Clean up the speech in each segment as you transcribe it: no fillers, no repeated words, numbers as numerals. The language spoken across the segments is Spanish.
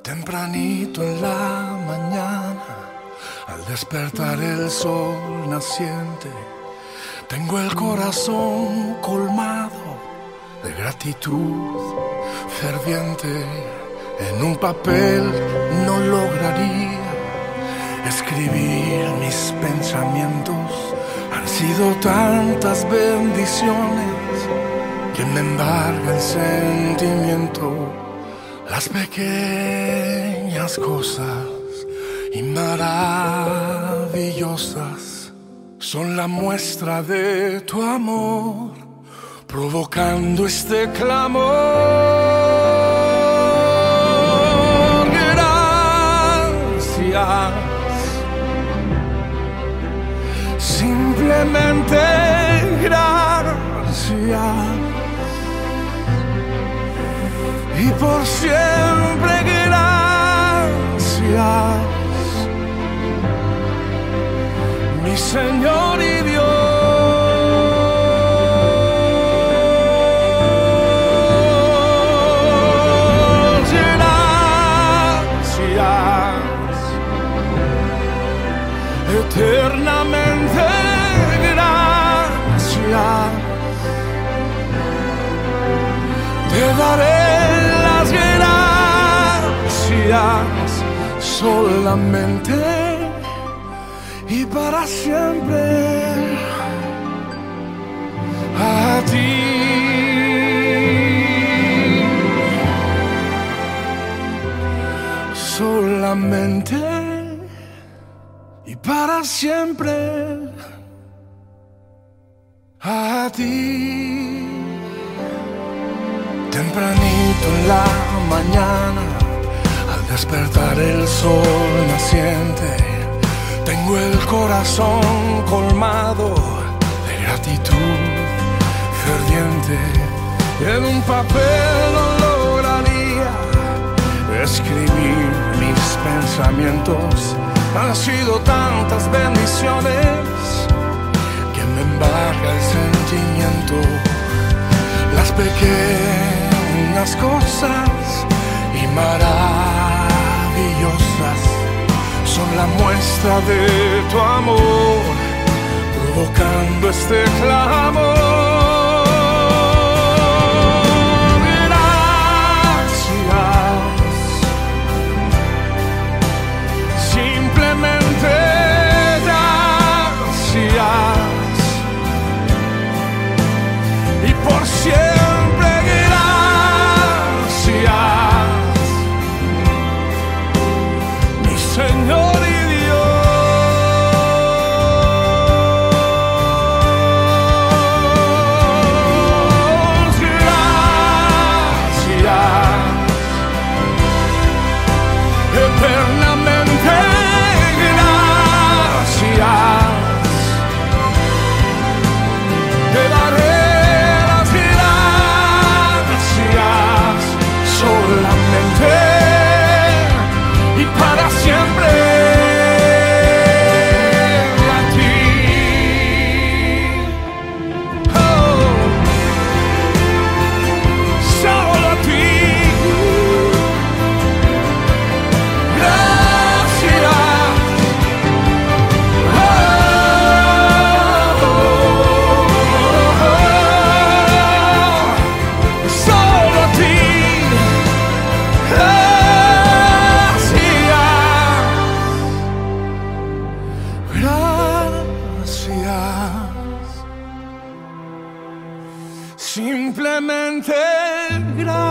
Tempranito en la mañana, al despertar el sol naciente, tengo el corazón colmado de gratitud ferviente. En un papel no lograría escribir mis pensamientos. Han sido tantas bendiciones que me embarga el sentimiento. Las pequeñas cosas y maravillosas son la muestra de tu amor, provocando este clamor. Gracias, simplemente gracias. Y por siempre gracias, mi Señor y Dios. Gracias, eternamente gracias. Te daré las gracias solamente y para siempre a ti. Solamente y para siempre a ti. Tempranito en la mañana, al despertar el sol naciente, tengo el corazón colmado de gratitud ferviente. En un papel no lograría escribir mis pensamientos. Han sido tantas bendiciones que me embarga el sentimiento. Las pequeñas cosas y maravillosas son la muestra de tu amor, provocando este clamor. Gracias, simplemente gracias. Y por siempre gracias, mi Señor y Dios. Gracias, eternamente gracias. Te daré solamente y para siempre a ti. Oh, solo a ti. Gracias. Oh, solo a ti. Simplemente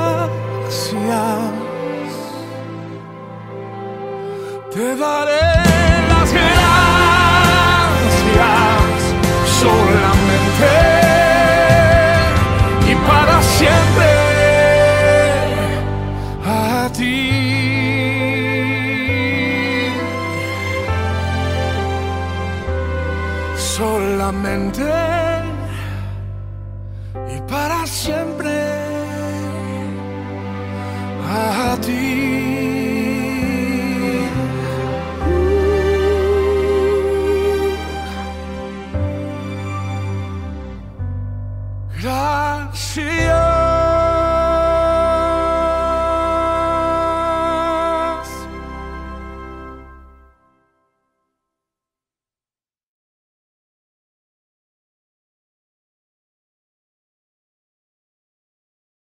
gracias. Te daré